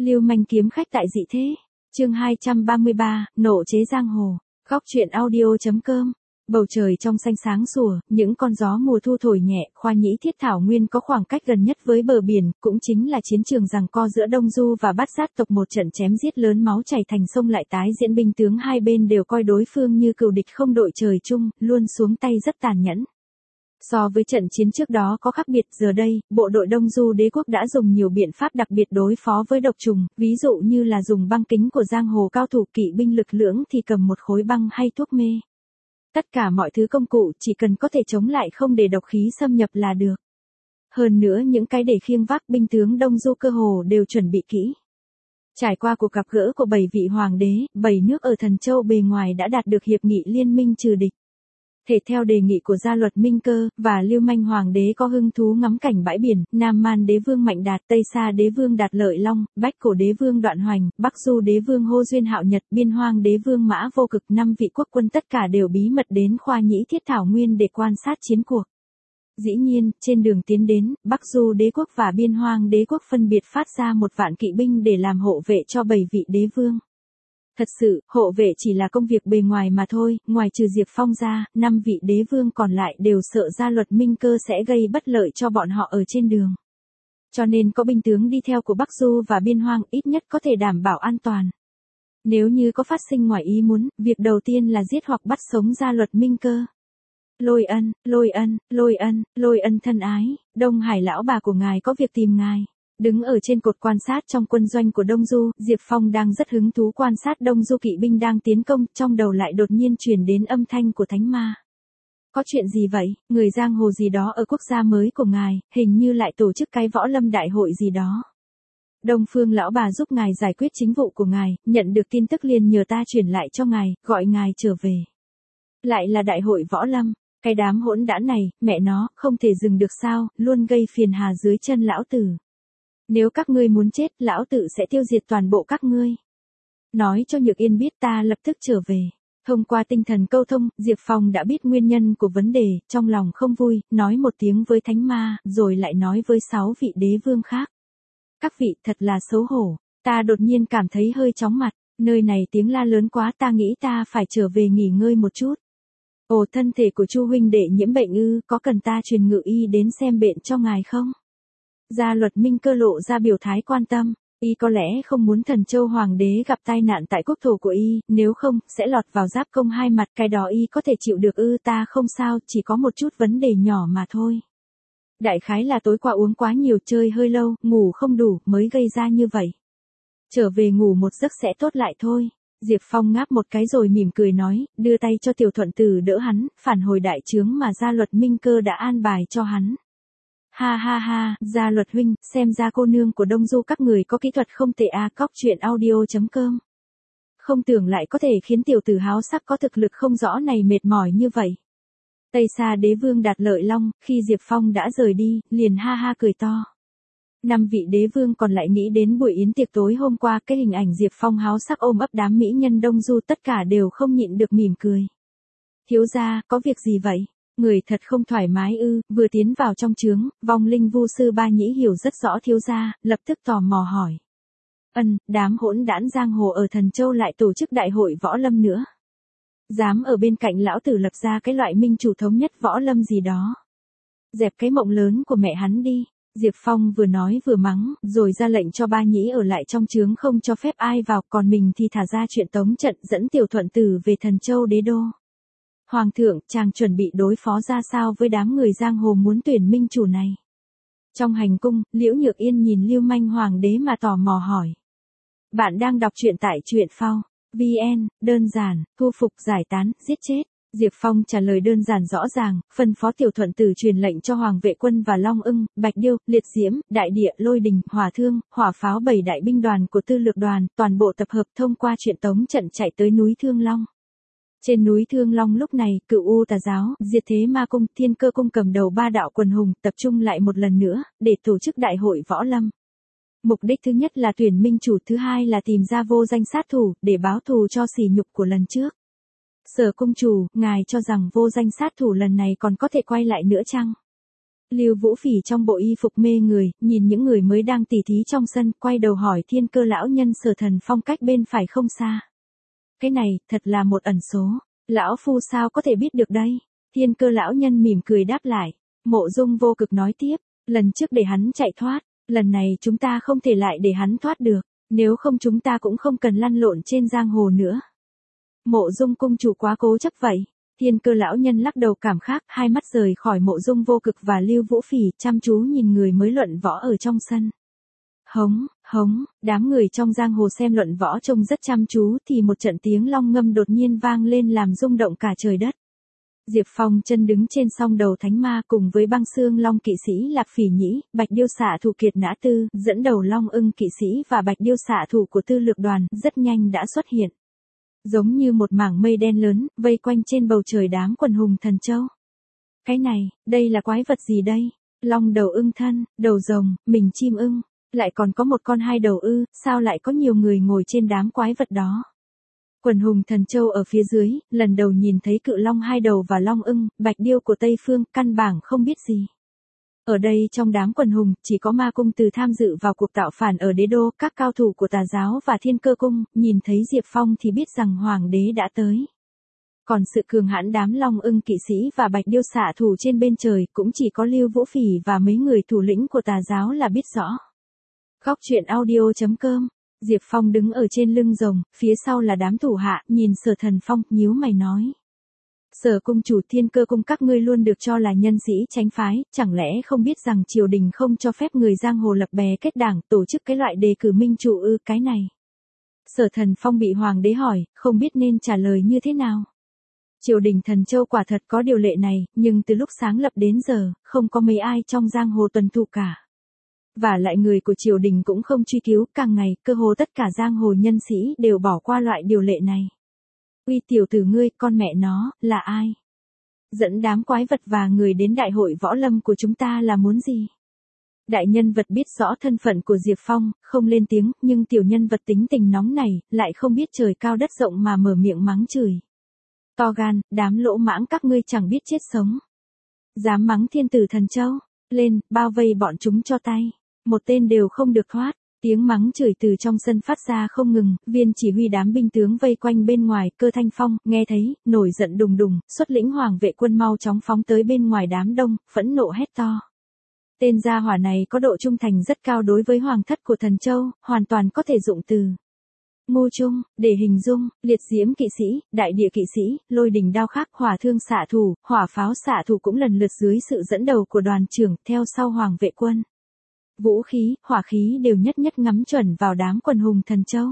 Lưu manh kiếm khách tại dị thế. Chương 233, nộ chế giang hồ. Góc truyện audio.com. Bầu trời trong xanh sáng sủa, những con gió mùa thu thổi nhẹ, Khoa Nhĩ Thiết Thảo Nguyên có khoảng cách gần nhất với bờ biển, cũng chính là chiến trường giằng co giữa Đông Du và Bát Giác tộc, một trận chém giết lớn máu chảy thành sông lại tái diễn, binh tướng hai bên đều coi đối phương như cừu địch không đội trời chung, luôn xuống tay rất tàn nhẫn. So với trận chiến trước đó có khác biệt, giờ đây, bộ đội Đông Du đế quốc đã dùng nhiều biện pháp đặc biệt đối phó với độc trùng, ví dụ như là dùng băng kính của giang hồ cao thủ, kỵ binh lực lưỡng thì cầm một khối băng hay thuốc mê. Tất cả mọi thứ công cụ chỉ cần có thể chống lại không để độc khí xâm nhập là được. Hơn nữa những cái để khiêng vác, binh tướng Đông Du cơ hồ đều chuẩn bị kỹ. Trải qua cuộc gặp gỡ của 7 vị hoàng đế, 7 nước ở Thần Châu bề ngoài đã đạt được hiệp nghị liên minh trừ địch. Thể theo đề nghị của Gia Luật Minh Cơ và Lưu Manh Hoàng đế có hứng thú ngắm cảnh bãi biển, Nam Man đế vương Mạnh Đạt, Tây Sa đế vương Đạt Lợi Long, Bách Cổ đế vương Đoạn Hoành, Bắc Du đế vương Hô Duyên Hạo Nhật, Biên Hoang đế vương Mã Vô Cực, 5 vị quốc quân tất cả đều bí mật đến Khoa Nhĩ Thiết Thảo Nguyên để quan sát chiến cuộc. Dĩ nhiên, trên đường tiến đến, Bắc Du đế quốc và Biên Hoang đế quốc phân biệt phát ra 1 vạn kỵ binh để làm hộ vệ cho 7 vị đế vương. Thật sự, hộ vệ chỉ là công việc bề ngoài mà thôi, ngoài trừ Diệp Phong ra, 5 vị đế vương còn lại đều sợ Gia Luật Minh Cơ sẽ gây bất lợi cho bọn họ ở trên đường. Cho nên có binh tướng đi theo của Bắc Du và Biên Hoang ít nhất có thể đảm bảo an toàn. Nếu như có phát sinh ngoài ý muốn, việc đầu tiên là giết hoặc bắt sống Gia Luật Minh Cơ. Lôi Ân, Lôi Ân, Lôi Ân, Lôi Ân thân ái, Đông Hải lão bà của ngài có việc tìm ngài. Đứng ở trên cột quan sát trong quân doanh của Đông Du, Diệp Phong đang rất hứng thú quan sát Đông Du kỵ binh đang tiến công, trong đầu lại đột nhiên truyền đến âm thanh của Thánh Ma. Có chuyện gì vậy, người giang hồ gì đó ở quốc gia mới của ngài, hình như lại tổ chức cái võ lâm đại hội gì đó. Đông Phương lão bà giúp ngài giải quyết chính vụ của ngài, nhận được tin tức liền nhờ ta truyền lại cho ngài, gọi ngài trở về. Lại là đại hội võ lâm, cái đám hỗn đản này, mẹ nó, không thể dừng được sao, luôn gây phiền hà dưới chân lão tử. Nếu các ngươi muốn chết, lão tử sẽ tiêu diệt toàn bộ các ngươi. Nói cho Nhược Yên biết ta lập tức trở về. Thông qua tinh thần câu thông, Diệp Phong đã biết nguyên nhân của vấn đề, trong lòng không vui, nói một tiếng với Thánh Ma, rồi lại nói với 6 vị đế vương khác. Các vị thật là xấu hổ, ta đột nhiên cảm thấy hơi chóng mặt, nơi này tiếng la lớn quá, ta nghĩ ta phải trở về nghỉ ngơi một chút. Ồ, thân thể của Chu huynh đệ nhiễm bệnh ư, có cần ta truyền ngự y đến xem bệnh cho ngài không? Gia Luật Minh Cơ lộ ra biểu thái quan tâm, y có lẽ không muốn Thần Châu Hoàng đế gặp tai nạn tại quốc thổ của y, nếu không, sẽ lọt vào giáp công hai mặt, cái đó y có thể chịu được ư? Ta không sao, chỉ có một chút vấn đề nhỏ mà thôi. Đại khái là tối qua uống quá nhiều, chơi hơi lâu, ngủ không đủ, mới gây ra như vậy. Trở về ngủ một giấc sẽ tốt lại thôi. Diệp Phong ngáp một cái rồi mỉm cười nói, đưa tay cho Tiểu Thuận Tử đỡ hắn, phản hồi đại trướng mà Gia Luật Minh Cơ đã an bài cho hắn. Ha ha ha, Gia Luật huynh, xem ra cô nương của Đông Du các người có kỹ thuật không tệ a. Cóc truyện audio.com. Không tưởng lại có thể khiến tiểu tử háo sắc có thực lực không rõ này mệt mỏi như vậy. Tây Sa đế vương Đạt Lợi Long, khi Diệp Phong đã rời đi, liền ha ha cười to. 5 vị đế vương còn lại nghĩ đến buổi yến tiệc tối hôm qua, cái hình ảnh Diệp Phong háo sắc ôm ấp đám mỹ nhân Đông Du, tất cả đều không nhịn được mỉm cười. Thiếu gia, có việc gì vậy? Người thật không thoải mái ư? Vừa tiến vào trong trướng, vong linh vu sư Ba Nhĩ hiểu rất rõ thiếu gia, lập tức tò mò hỏi. Đám hỗn đản giang hồ ở Thần Châu lại tổ chức đại hội võ lâm nữa. Dám ở bên cạnh lão tử lập ra cái loại minh chủ thống nhất võ lâm gì đó. Dẹp cái mộng lớn của mẹ hắn đi. Diệp Phong vừa nói vừa mắng, rồi ra lệnh cho Ba Nhĩ ở lại trong trướng không cho phép ai vào, còn mình thì thả ra chuyện tống trận dẫn Tiểu Thuận Tử về Thần Châu đế đô. Hoàng thượng, chàng chuẩn bị đối phó ra sao với đám người giang hồ muốn tuyển minh chủ này? Trong hành cung, Liễu Nhược Yên nhìn Lưu Manh Hoàng đế mà tò mò hỏi. Bạn đang đọc truyện tại truyện phao VN, đơn giản, thu phục, giải tán, giết chết. Diệp Phong trả lời đơn giản rõ ràng, phân phó Tiểu Thuận Tử truyền lệnh cho Hoàng vệ quân và Long Ưng, Bạch Điêu, Liệt Diễm, Đại Địa, Lôi Đình, Hỏa Thương, Hỏa Pháo 7 đại binh đoàn của Tư Lược đoàn, toàn bộ tập hợp thông qua chuyện tống trận chạy tới núi Thương Long. Trên núi Thương Long lúc này, Cựu U Tà giáo, Diệt Thế Ma cung, Thiên Cơ cung cầm đầu 3 đạo quần hùng, tập trung lại một lần nữa, để tổ chức đại hội võ lâm. Mục đích thứ nhất là tuyển minh chủ, thứ hai là tìm ra vô danh sát thủ, để báo thù cho sỉ nhục của lần trước. Sở cung chủ, ngài cho rằng vô danh sát thủ lần này còn có thể quay lại nữa chăng? Lưu Vũ Phỉ trong bộ y phục mê người, nhìn những người mới đang tỉ thí trong sân, quay đầu hỏi Thiên Cơ lão nhân Sở Thần Phong cách bên phải không xa. Cái này, thật là một ẩn số. Lão phu sao có thể biết được đây? Thiên Cơ lão nhân mỉm cười đáp lại. Mộ Dung Vô Cực nói tiếp, lần trước để hắn chạy thoát, lần này chúng ta không thể lại để hắn thoát được, nếu không chúng ta cũng không cần lăn lộn trên giang hồ nữa. Mộ Dung cung chủ quá cố chấp vậy. Thiên Cơ lão nhân lắc đầu cảm khắc, hai mắt rời khỏi Mộ Dung Vô Cực và Lưu Vũ Phỉ, chăm chú nhìn người mới luận võ ở trong sân. Hống, hống, đám người trong giang hồ xem luận võ trông rất chăm chú thì một trận tiếng long ngâm đột nhiên vang lên làm rung động cả trời đất. Diệp Phong chân đứng trên song đầu thánh ma cùng với Băng Xương Long kỵ sĩ Lạc Phỉ Nhĩ, Bạch Điêu xạ thủ Kiệt Nã Tư, dẫn đầu Long Ưng kỵ sĩ và Bạch Điêu xạ thủ của Tư Lược đoàn, rất nhanh đã xuất hiện. Giống như một mảng mây đen lớn, vây quanh trên bầu trời đám quần hùng thần châu. Cái này, đây là quái vật gì đây? Long đầu ưng thân, đầu rồng, mình chim ưng, lại còn có một con hai đầu ư, sao lại có nhiều người ngồi trên đám quái vật đó? Quần hùng thần châu ở phía dưới, lần đầu nhìn thấy cự long hai đầu và long ưng, Bạch Điêu của Tây Phương, căn bản không biết gì. Ở đây trong đám quần hùng, chỉ có Ma Cung Từ tham dự vào cuộc tạo phản ở đế đô, các cao thủ của Tà giáo và Thiên Cơ cung, nhìn thấy Diệp Phong thì biết rằng Hoàng đế đã tới. Còn sự cường hãn đám Long Ưng kỵ sĩ và Bạch Điêu xạ thủ trên bên trời, cũng chỉ có Lưu Vũ Phỉ và mấy người thủ lĩnh của Tà giáo là biết rõ. Góc truyện audio.com. Diệp Phong đứng ở trên lưng rồng, phía sau là đám thủ hạ, nhìn Sở Thần Phong, nhíu mày nói. Sở cung chủ Thiên Cơ cung các ngươi luôn được cho là nhân sĩ chánh phái, chẳng lẽ không biết rằng triều đình không cho phép người giang hồ lập bè kết đảng, tổ chức cái loại đề cử minh chủ ư? Cái này. Sở Thần Phong bị hoàng đế hỏi, không biết nên trả lời như thế nào. Triều đình Thần Châu quả thật có điều lệ này, nhưng từ lúc sáng lập đến giờ, không có mấy ai trong giang hồ tuân thủ cả. Và lại người của triều đình cũng không truy cứu, càng ngày, cơ hồ tất cả giang hồ nhân sĩ đều bỏ qua loại điều lệ này. Uy tiểu tử ngươi, con mẹ nó, là ai? Dẫn đám quái vật và người đến đại hội võ lâm của chúng ta là muốn gì? Đại nhân vật biết rõ thân phận của Diệp Phong, không lên tiếng, nhưng tiểu nhân vật tính tình nóng này, lại không biết trời cao đất rộng mà mở miệng mắng chửi. To gan, đám lỗ mãng các ngươi chẳng biết chết sống. Dám mắng thiên tử Thần Châu, lên, bao vây bọn chúng cho tay. Một tên đều không được thoát. Tiếng mắng chửi từ trong sân phát ra không ngừng, viên chỉ huy đám binh tướng vây quanh bên ngoài, Cơ Thanh Phong, nghe thấy, nổi giận đùng đùng, xuất lĩnh hoàng vệ quân mau chóng phóng tới bên ngoài đám đông, phẫn nộ hét to. Tên gia hỏa này có độ trung thành rất cao đối với hoàng thất của Thần Châu, hoàn toàn có thể dụng từ ngu trung, để hình dung, liệt diễm kỵ sĩ, đại địa kỵ sĩ, lôi đình đao khắc, hỏa thương xạ thủ, hỏa pháo xạ thủ cũng lần lượt dưới sự dẫn đầu của đoàn trưởng, theo sau hoàng vệ quân. Vũ khí, hỏa khí đều nhất nhất ngắm chuẩn vào đám quần hùng Thần Châu.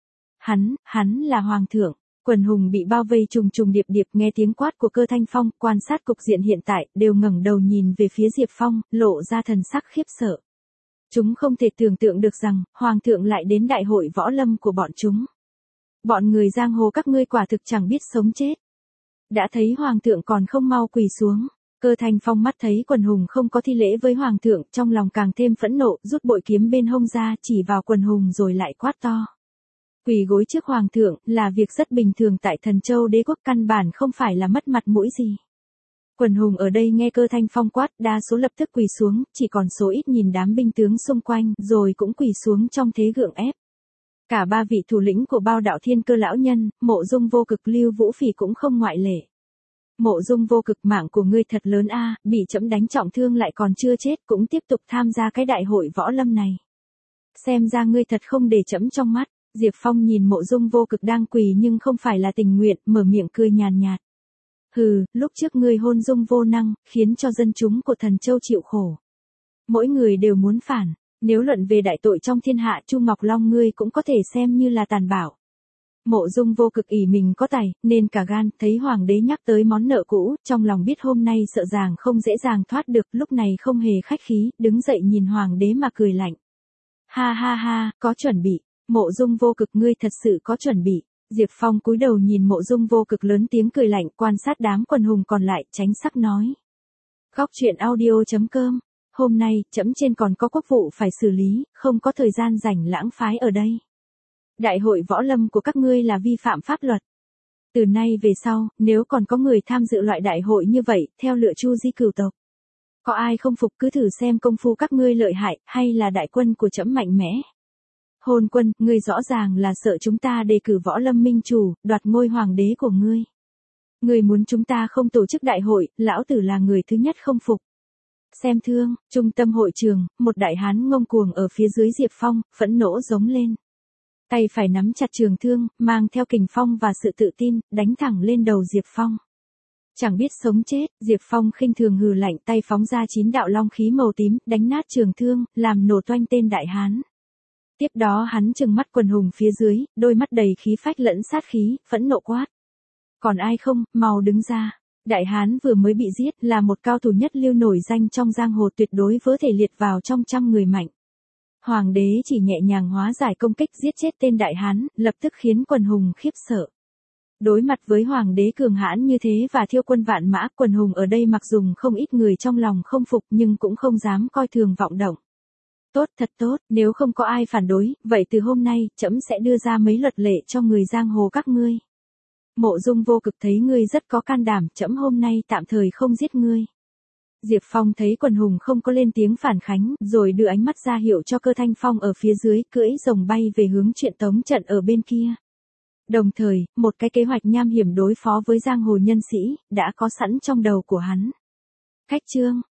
Hắn là hoàng thượng. Quần hùng bị bao vây trùng trùng điệp điệp, nghe tiếng quát của Cơ Thanh Phong, quan sát cục diện hiện tại, đều ngẩng đầu nhìn về phía Diệp Phong, lộ ra thần sắc khiếp sợ. Chúng không thể tưởng tượng được rằng, hoàng thượng lại đến đại hội võ lâm của bọn chúng. Bọn người giang hồ các ngươi quả thực chẳng biết sống chết. Đã thấy hoàng thượng còn không mau quỳ xuống. Cơ Thanh Phong mắt thấy quần hùng không có thi lễ với hoàng thượng, trong lòng càng thêm phẫn nộ, rút bội kiếm bên hông ra, chỉ vào quần hùng rồi lại quát to. Quỳ gối trước hoàng thượng, là việc rất bình thường tại Thần Châu đế quốc, căn bản không phải là mất mặt mũi gì. Quần hùng ở đây nghe Cơ Thanh Phong quát, đa số lập tức quỳ xuống, chỉ còn số ít nhìn đám binh tướng xung quanh, rồi cũng quỳ xuống trong thế gượng ép. Cả ba vị thủ lĩnh của Bao Đạo Thiên Cơ lão nhân, Mộ Dung Vô Cực, Lưu Vũ Phỉ cũng không ngoại lệ. Mộ Dung Vô Cực, mạng của ngươi thật lớn a, bị trẫm đánh trọng thương lại còn chưa chết, cũng tiếp tục tham gia cái đại hội võ lâm này. Xem ra ngươi thật không để trẫm trong mắt. Diệp Phong nhìn Mộ Dung Vô Cực đang quỳ nhưng không phải là tình nguyện, mở miệng cười nhàn nhạt. Hừ, lúc trước ngươi hôn dung vô năng, khiến cho dân chúng của Thần Châu chịu khổ. Mỗi người đều muốn phản, nếu luận về đại tội trong thiên hạ, Chu Ngọc Long ngươi cũng có thể xem như là tàn bạo. Mộ Dung Vô Cực ỷ mình có tài, nên cả gan, thấy hoàng đế nhắc tới món nợ cũ, trong lòng biết hôm nay sợ rằng không dễ dàng thoát được, lúc này không hề khách khí, đứng dậy nhìn hoàng đế mà cười lạnh. Ha ha ha, có chuẩn bị, Mộ Dung Vô Cực ngươi thật sự có chuẩn bị. Diệp Phong cúi đầu nhìn Mộ Dung Vô Cực lớn tiếng cười lạnh, quan sát đám quần hùng còn lại, tránh sắc nói. Góc truyện audio.com. Hôm nay, trẫm trên còn có quốc vụ phải xử lý, không có thời gian rảnh lãng phái ở đây. Đại hội võ lâm của các ngươi là vi phạm pháp luật. Từ nay về sau, nếu còn có người tham dự loại đại hội như vậy, theo lựa Chu Di cửu tộc, Có ai không phục cứ thử xem công phu các ngươi lợi hại, hay là đại quân của trẫm mạnh mẽ. Hôn Quân, ngươi rõ ràng là sợ chúng ta đề cử Võ Lâm minh chủ, đoạt ngôi hoàng đế của ngươi. Ngươi muốn chúng ta không tổ chức đại hội, lão tử là người thứ nhất không phục. Xem thương, trung tâm hội trường, một đại hán ngông cuồng ở phía dưới Diệp Phong, phẫn nộ giống lên. Tay phải nắm chặt trường thương, mang theo kình phong và sự tự tin, đánh thẳng lên đầu Diệp Phong. Chẳng biết sống chết, Diệp Phong khinh thường hừ lạnh, tay phóng ra 9 đạo long khí màu tím, đánh nát trường thương, làm nổ toanh tên đại hán. Tiếp đó hắn trừng mắt quần hùng phía dưới, đôi mắt đầy khí phách lẫn sát khí, phẫn nộ quát. Còn ai không, mau đứng ra. Đại hán vừa mới bị giết là một cao thủ nhất lưu nổi danh trong giang hồ, tuyệt đối có thể liệt vào trong 100 người mạnh. Hoàng đế chỉ nhẹ nhàng hóa giải công kích giết chết tên đại hán, lập tức khiến quần hùng khiếp sợ. Đối mặt với hoàng đế cường hãn như thế và thiêu quân vạn mã, quần hùng ở đây mặc dù không ít người trong lòng không phục nhưng cũng không dám coi thường vọng động. Tốt, thật tốt, nếu không có ai phản đối, vậy từ hôm nay, trẫm sẽ đưa ra mấy luật lệ cho người giang hồ các ngươi. Mộ Dung Vô Cực thấy ngươi rất có can đảm, trẫm hôm nay tạm thời không giết ngươi. Diệp Phong thấy quần hùng không có lên tiếng phản kháng, rồi đưa ánh mắt ra hiệu cho Cơ Thanh Phong ở phía dưới, cưỡi rồng bay về hướng chuyện tống trận ở bên kia. Đồng thời, một cái kế hoạch nham hiểm đối phó với giang hồ nhân sĩ, đã có sẵn trong đầu của hắn. Khách chương,